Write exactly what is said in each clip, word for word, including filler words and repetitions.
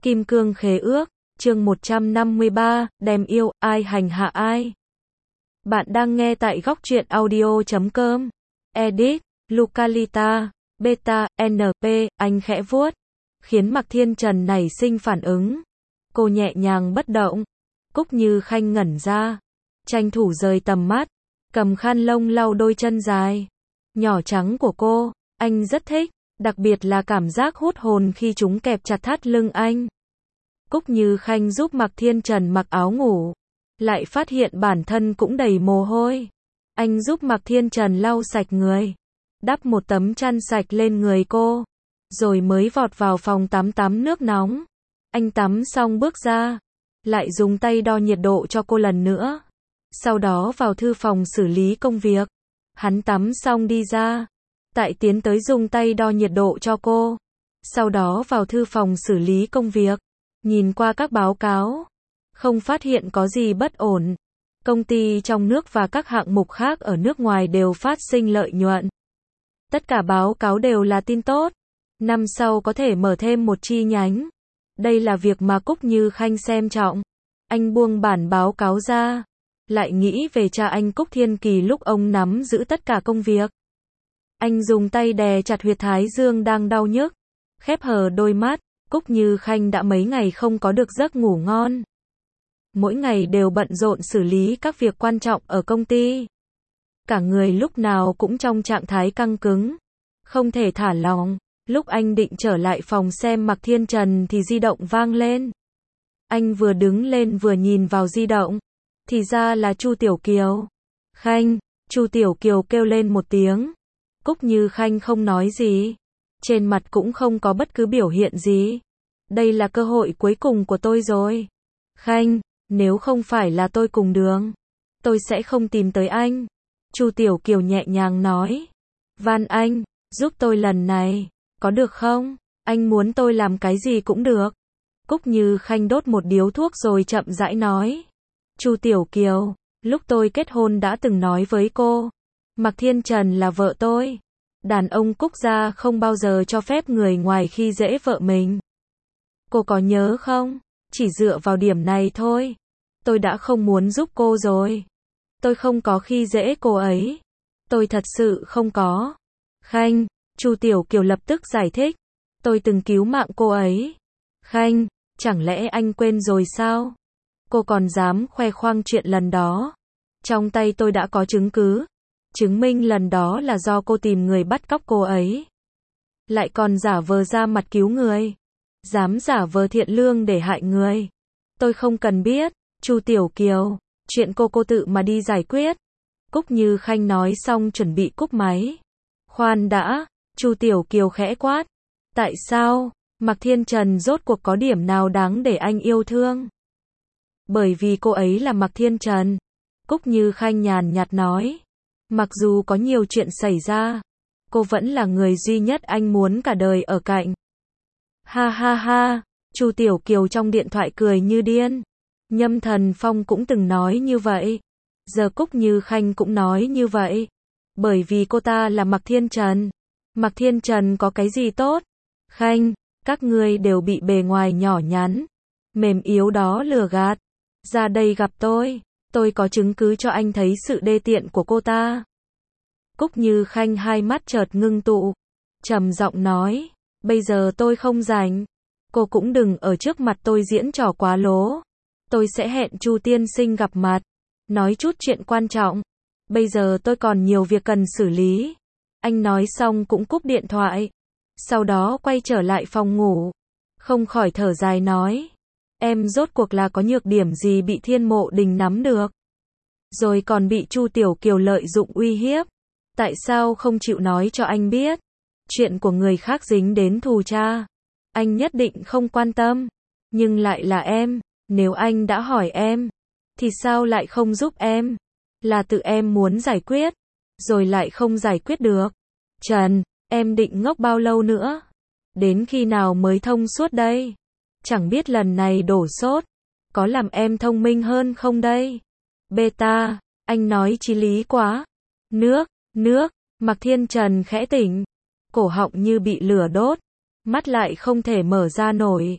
Kim Cương Khế Ước, chương một trăm năm mươi ba, đem yêu, ai hành hạ ai. Bạn đang nghe tại góc truyện audio chấm com. Edit, Lucalita, Beta, en pê, anh khẽ vuốt, khiến Mạc Thiên Trần nảy sinh phản ứng. Cô nhẹ nhàng bất động. Cúc Như Khanh ngẩn ra, tranh thủ rời tầm mắt, cầm khăn lông lau đôi chân dài, nhỏ trắng của cô. Anh rất thích, đặc biệt là cảm giác hút hồn khi chúng kẹp chặt thắt lưng anh. Cúc Như Khanh giúp Mạc Thiên Trần mặc áo ngủ, lại phát hiện bản thân cũng đầy mồ hôi. Anh giúp Mạc Thiên Trần lau sạch người, đắp một tấm chăn sạch lên người cô, rồi mới vọt vào phòng tắm tắm nước nóng. Anh tắm xong bước ra, lại dùng tay đo nhiệt độ cho cô lần nữa. Sau đó vào thư phòng xử lý công việc. Hắn tắm xong đi ra, tại tiến tới dùng tay đo nhiệt độ cho cô. Sau đó vào thư phòng xử lý công việc, nhìn qua các báo cáo, không phát hiện có gì bất ổn. Công ty trong nước và các hạng mục khác ở nước ngoài đều phát sinh lợi nhuận. Tất cả báo cáo đều là tin tốt. Năm sau có thể mở thêm một chi nhánh. Đây là việc mà Cúc Như Khanh xem trọng. Anh buông bản báo cáo ra, lại nghĩ về cha anh Cúc Thiên Kỳ lúc ông nắm giữ tất cả công việc. Anh dùng tay đè chặt huyệt thái dương đang đau nhức, khép hờ đôi mắt. Cúc Như Khanh đã mấy ngày không có được giấc ngủ ngon. Mỗi ngày đều bận rộn xử lý các việc quan trọng ở công ty. Cả người lúc nào cũng trong trạng thái căng cứng, không thể thả lỏng. Lúc anh định trở lại phòng xem Mạc Thiên Trần thì di động vang lên. Anh vừa đứng lên vừa nhìn vào di động, thì ra là Chu Tiểu Kiều. Khanh, Chu Tiểu Kiều kêu lên một tiếng. Cúc Như Khanh không nói gì, trên mặt cũng không có bất cứ biểu hiện gì. Đây là cơ hội cuối cùng của tôi rồi. Khanh, nếu không phải là tôi cùng đường, tôi sẽ không tìm tới anh. Chu Tiểu Kiều nhẹ nhàng nói. Van anh, giúp tôi lần này, có được không? Anh muốn tôi làm cái gì cũng được. Cúc Như Khanh đốt một điếu thuốc rồi chậm rãi nói. Chu Tiểu Kiều, lúc tôi kết hôn đã từng nói với cô, Mạc Thiên Trần là vợ tôi. Đàn ông Cúc gia không bao giờ cho phép người ngoài khi dễ vợ mình. Cô có nhớ không? Chỉ dựa vào điểm này thôi, tôi đã không muốn giúp cô rồi. Tôi không có khi dễ cô ấy. Tôi thật sự không có. Khanh, Chu Tiểu Kiều lập tức giải thích. Tôi từng cứu mạng cô ấy. Khanh, chẳng lẽ anh quên rồi sao? Cô còn dám khoe khoang chuyện lần đó. Trong tay tôi đã có chứng cứ, chứng minh lần đó là do cô tìm người bắt cóc cô ấy. Lại còn giả vờ ra mặt cứu người. Dám giả vờ thiện lương để hại người. Tôi không cần biết. Chu Tiểu Kiều, chuyện cô cô tự mà đi giải quyết. Cúc Như Khanh nói xong chuẩn bị cúp máy. Khoan đã, Chu Tiểu Kiều khẽ quát. Tại sao? Mạc Thiên Trần rốt cuộc có điểm nào đáng để anh yêu thương? Bởi vì cô ấy là Mạc Thiên Trần. Cúc Như Khanh nhàn nhạt nói. Mặc dù có nhiều chuyện xảy ra, cô vẫn là người duy nhất anh muốn cả đời ở cạnh. Ha ha ha, Chu Tiểu Kiều trong điện thoại cười như điên. Nhâm Thần Phong cũng từng nói như vậy. Giờ Cúc Như Khanh cũng nói như vậy. Bởi vì cô ta là Mạc Thiên Trần. Mạc Thiên Trần có cái gì tốt? Khanh, các ngươi đều bị bề ngoài nhỏ nhắn, mềm yếu đó lừa gạt. Ra đây gặp tôi, tôi có chứng cứ cho anh thấy sự đê tiện của cô ta. Cúc Như Khanh hai mắt chợt ngưng tụ, trầm giọng nói, bây giờ tôi không rảnh. Cô cũng đừng ở trước mặt tôi diễn trò quá lố. Tôi sẽ hẹn Chu tiên sinh gặp mặt, nói chút chuyện quan trọng. Bây giờ tôi còn nhiều việc cần xử lý. Anh nói xong cũng cúp điện thoại. Sau đó quay trở lại phòng ngủ, không khỏi thở dài nói. Em rốt cuộc là có nhược điểm gì bị Thiên Mộ Đình nắm được? Rồi còn bị Chu Tiểu Kiều lợi dụng uy hiếp. Tại sao không chịu nói cho anh biết? Chuyện của người khác dính đến thù cha, anh nhất định không quan tâm. Nhưng lại là em, nếu anh đã hỏi em, thì sao lại không giúp em? Là tự em muốn giải quyết, rồi lại không giải quyết được. Trần, em định ngốc bao lâu nữa? Đến khi nào mới thông suốt đây? Chẳng biết lần này đổ sốt, có làm em thông minh hơn không đây? Beta, anh nói chí lý quá. Nước, nước, Mạc Thiên Trần khẽ tỉnh. Cổ họng như bị lửa đốt, mắt lại không thể mở ra nổi.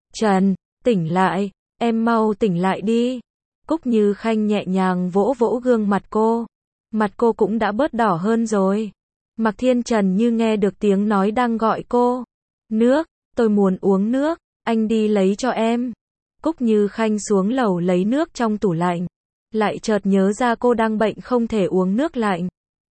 Trần, tỉnh lại, em mau tỉnh lại đi. Cúc Như Khanh nhẹ nhàng vỗ vỗ gương mặt cô. Mặt cô cũng đã bớt đỏ hơn rồi. Mạc Thiên Trần như nghe được tiếng nói đang gọi cô. Nước, tôi muốn uống nước, anh đi lấy cho em. Cúc Như Khanh xuống lầu lấy nước trong tủ lạnh. Lại chợt nhớ ra cô đang bệnh không thể uống nước lạnh.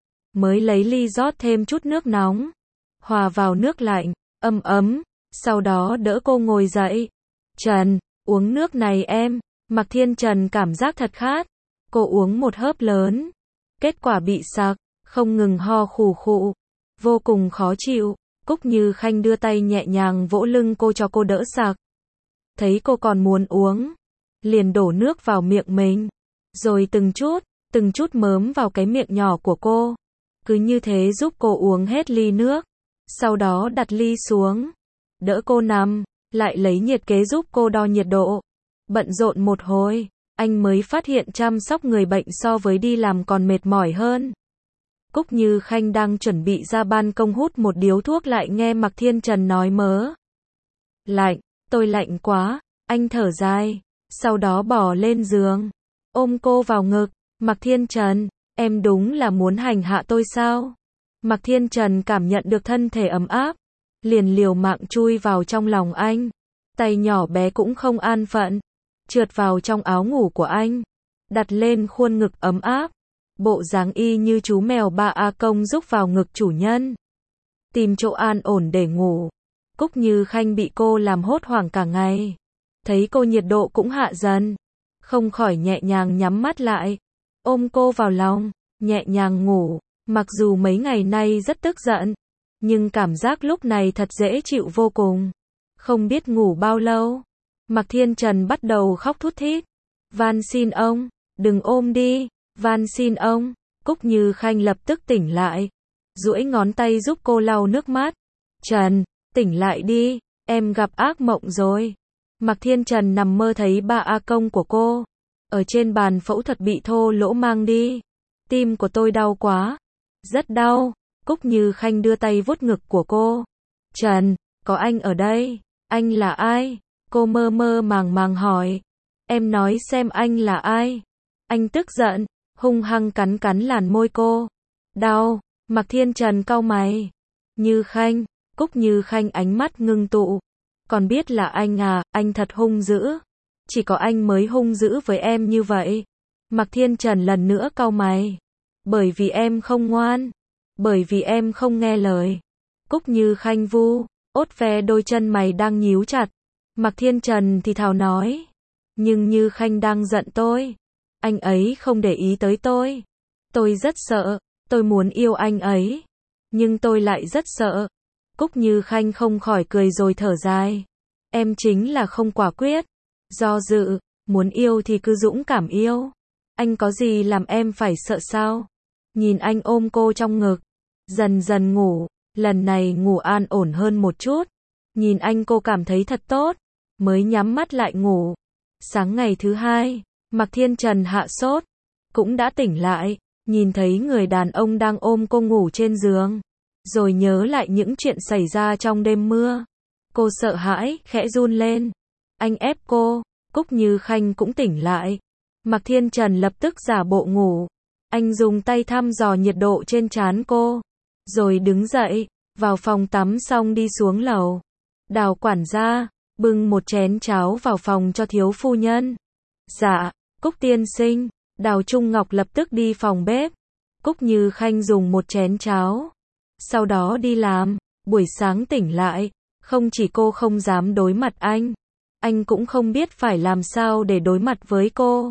Mới lấy ly rót thêm chút nước nóng. Hòa vào nước lạnh, ấm ấm. Sau đó đỡ cô ngồi dậy. Trần, uống nước này em. Mạc Thiên Trần cảm giác thật khát. Cô uống một hớp lớn. Kết quả bị sặc, không ngừng ho khù khụ. Vô cùng khó chịu. Cúc Như Khanh đưa tay nhẹ nhàng vỗ lưng cô cho cô đỡ sặc. Thấy cô còn muốn uống. Liền đổ nước vào miệng mình. Rồi từng chút, từng chút mớm vào cái miệng nhỏ của cô. Cứ như thế giúp cô uống hết ly nước. Sau đó đặt ly xuống. Đỡ cô nằm. Lại lấy nhiệt kế giúp cô đo nhiệt độ. Bận rộn một hồi, anh mới phát hiện chăm sóc người bệnh so với đi làm còn mệt mỏi hơn. Cúc Như Khanh đang chuẩn bị ra ban công hút một điếu thuốc lại nghe Mạc Thiên Trần nói mớ. Lạnh, tôi lạnh quá, anh thở dài, sau đó bỏ lên giường, ôm cô vào ngực. Mạc Thiên Trần, em đúng là muốn hành hạ tôi sao? Mạc Thiên Trần cảm nhận được thân thể ấm áp, liền liều mạng chui vào trong lòng anh. Tay nhỏ bé cũng không an phận, trượt vào trong áo ngủ của anh, đặt lên khuôn ngực ấm áp, bộ dáng y như chú mèo ba A Công rúc vào ngực chủ nhân. Tìm chỗ an ổn để ngủ. Cúc Như Khanh bị cô làm hốt hoảng cả ngày. Thấy cô nhiệt độ cũng hạ dần, không khỏi nhẹ nhàng nhắm mắt lại, ôm cô vào lòng, nhẹ nhàng ngủ. Mặc dù mấy ngày nay rất tức giận, nhưng cảm giác lúc này thật dễ chịu vô cùng. Không biết ngủ bao lâu, Mạc Thiên Trần bắt đầu khóc thút thít. Van xin ông, đừng ôm đi, van xin ông. Cúc Như Khanh lập tức tỉnh lại, duỗi ngón tay giúp cô lau nước mắt. Trần, tỉnh lại đi, em gặp ác mộng rồi. Mạc Thiên Trần nằm mơ thấy ba A Công của cô, ở trên bàn phẫu thuật bị thô lỗ mang đi. Tim của tôi đau quá, rất đau. Cúc Như Khanh đưa tay vuốt ngực của cô. Trần, có anh ở đây. Anh là ai? Cô mơ mơ màng màng hỏi. Em nói xem anh là ai? Anh tức giận, hung hăng cắn cắn làn môi cô. Đau. Mạc Thiên Trần cau mày. Như Khanh. Cúc Như Khanh ánh mắt ngưng tụ. Còn biết là anh à, anh thật hung dữ. Chỉ có anh mới hung dữ với em như vậy. Mạc Thiên Trần lần nữa cau mày. Bởi vì em không ngoan. Bởi vì em không nghe lời. Cúc Như Khanh vu, ốt ve đôi chân mày đang nhíu chặt. Mạc Thiên Trần thì thào nói. Nhưng Như Khanh đang giận tôi. Anh ấy không để ý tới tôi. Tôi rất sợ, tôi muốn yêu anh ấy. Nhưng tôi lại rất sợ. Cúc Như Khanh không khỏi cười rồi thở dài. Em chính là không quả quyết. Do dự, muốn yêu thì cứ dũng cảm yêu. Anh có gì làm em phải sợ sao? Nhìn anh ôm cô trong ngực. Dần dần ngủ, lần này ngủ an ổn hơn một chút. Nhìn anh cô cảm thấy thật tốt, mới nhắm mắt lại ngủ. Sáng ngày thứ hai, Mạc Thiên Trần hạ sốt, cũng đã tỉnh lại, nhìn thấy người đàn ông đang ôm cô ngủ trên giường. Rồi nhớ lại những chuyện xảy ra trong đêm mưa. Cô sợ hãi, khẽ run lên. Anh ép cô, Cúc Như Khanh cũng tỉnh lại. Mạc Thiên Trần lập tức giả bộ ngủ. Anh dùng tay thăm dò nhiệt độ trên trán cô. Rồi đứng dậy, vào phòng tắm xong đi xuống lầu. Đào quản gia, bưng một chén cháo vào phòng cho thiếu phu nhân. Dạ, Cúc tiên sinh. Đào Trung Ngọc lập tức đi phòng bếp. Cúc Như Khanh dùng một chén cháo. Sau đó đi làm, buổi sáng tỉnh lại. Không chỉ cô không dám đối mặt anh. Anh cũng không biết phải làm sao để đối mặt với cô.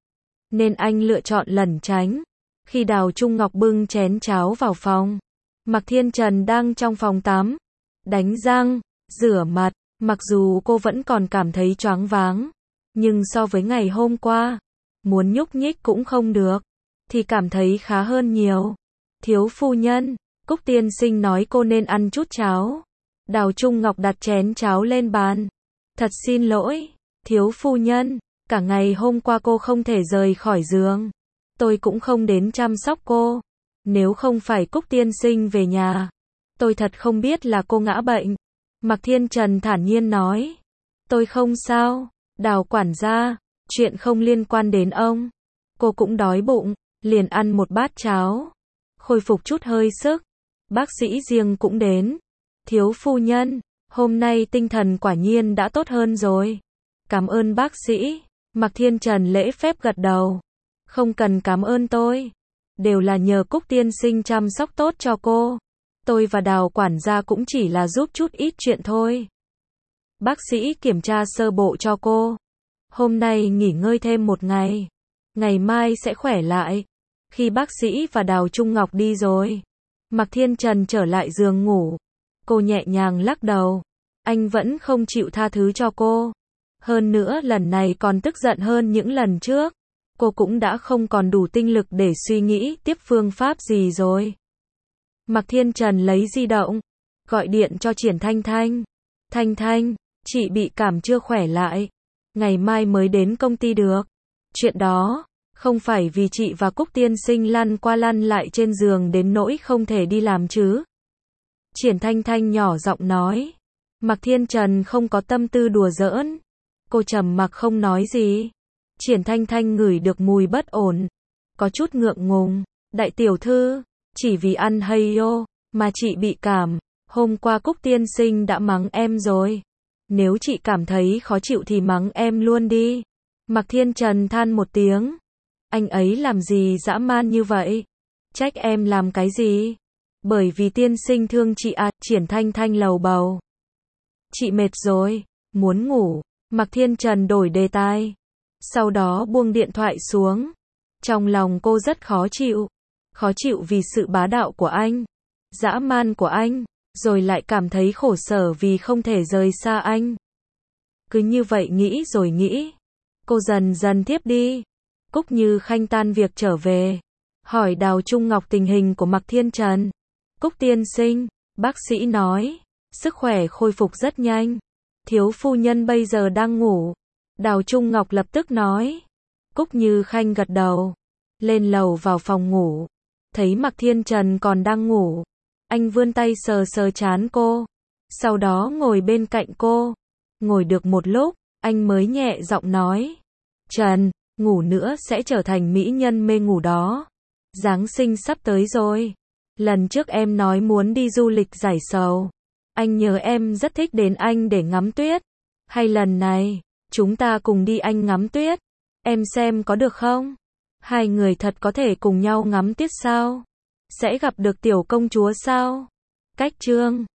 Nên anh lựa chọn lẩn tránh. Khi Đào Trung Ngọc bưng chén cháo vào phòng, Mạc Thiên Trần đang trong phòng tắm, đánh răng, rửa mặt. Mặc dù cô vẫn còn cảm thấy choáng váng, nhưng so với ngày hôm qua, muốn nhúc nhích cũng không được, thì cảm thấy khá hơn nhiều. Thiếu phu nhân, Cúc tiên sinh nói cô nên ăn chút cháo. Đào Trung Ngọc đặt chén cháo lên bàn. Thật xin lỗi, thiếu phu nhân, cả ngày hôm qua cô không thể rời khỏi giường. Tôi cũng không đến chăm sóc cô. Nếu không phải Cúc tiên sinh về nhà, tôi thật không biết là cô ngã bệnh. Mạc Thiên Trần thản nhiên nói. Tôi không sao, Đào quản gia, chuyện không liên quan đến ông. Cô cũng đói bụng, liền ăn một bát cháo. Khôi phục chút hơi sức. Bác sĩ riêng cũng đến. Thiếu phu nhân, hôm nay tinh thần quả nhiên đã tốt hơn rồi. Cảm ơn bác sĩ. Mạc Thiên Trần lễ phép gật đầu. Không cần cảm ơn tôi. Đều là nhờ Cúc tiên sinh chăm sóc tốt cho cô. Tôi và Đào quản gia cũng chỉ là giúp chút ít chuyện thôi. Bác sĩ kiểm tra sơ bộ cho cô. Hôm nay nghỉ ngơi thêm một ngày. Ngày mai sẽ khỏe lại. Khi bác sĩ và Đào Trung Ngọc đi rồi, Mạc Thiên Trần trở lại giường ngủ. Cô nhẹ nhàng lắc đầu. Anh vẫn không chịu tha thứ cho cô. Hơn nữa lần này còn tức giận hơn những lần trước. Cô cũng đã không còn đủ tinh lực để suy nghĩ tiếp phương pháp gì rồi. Mạc Thiên Trần lấy di động, gọi điện cho Triển Thanh Thanh. Thanh Thanh, chị bị cảm chưa khỏe lại. Ngày mai mới đến công ty được. Chuyện đó, không phải vì chị và Cúc tiên sinh lăn qua lăn lại trên giường đến nỗi không thể đi làm chứ. Triển Thanh Thanh nhỏ giọng nói. Mạc Thiên Trần không có tâm tư đùa giỡn. Cô trầm mặc không nói gì. Triển Thanh Thanh ngửi được mùi bất ổn. Có chút ngượng ngùng. Đại tiểu thư, chỉ vì ăn hay yo, mà chị bị cảm. Hôm qua Cúc tiên sinh đã mắng em rồi. Nếu chị cảm thấy khó chịu thì mắng em luôn đi. Mạc Thiên Trần than một tiếng. Anh ấy làm gì dã man như vậy? Trách em làm cái gì? Bởi vì tiên sinh thương chị à, Triển Thanh Thanh lầu bầu. Chị mệt rồi, muốn ngủ. Mạc Thiên Trần đổi đề tài. Sau đó buông điện thoại xuống. Trong lòng cô rất khó chịu. Khó chịu vì sự bá đạo của anh. Dã man của anh. Rồi lại cảm thấy khổ sở vì không thể rời xa anh. Cứ như vậy nghĩ rồi nghĩ. Cô dần dần thiếp đi. Cúc Như Khanh tan việc trở về. Hỏi Đào Trung Ngọc tình hình của Mạc Thiên Trần. Cúc tiên sinh, bác sĩ nói. Sức khỏe khôi phục rất nhanh. Thiếu phu nhân bây giờ đang ngủ. Đào Trung Ngọc lập tức nói. Cúc Như Khanh gật đầu. Lên lầu vào phòng ngủ. Thấy Mạc Thiên Trần còn đang ngủ. Anh vươn tay sờ sờ trán cô. Sau đó ngồi bên cạnh cô. Ngồi được một lúc, anh mới nhẹ giọng nói. Trần, ngủ nữa sẽ trở thành mỹ nhân mê ngủ đó. Giáng sinh sắp tới rồi. Lần trước em nói muốn đi du lịch giải sầu. Anh nhớ em rất thích đến Anh để ngắm tuyết. Hay lần này, chúng ta cùng đi Anh ngắm tuyết. Em xem có được không? Hai người thật có thể cùng nhau ngắm tuyết sao? Sẽ gặp được tiểu công chúa sao? Cách chương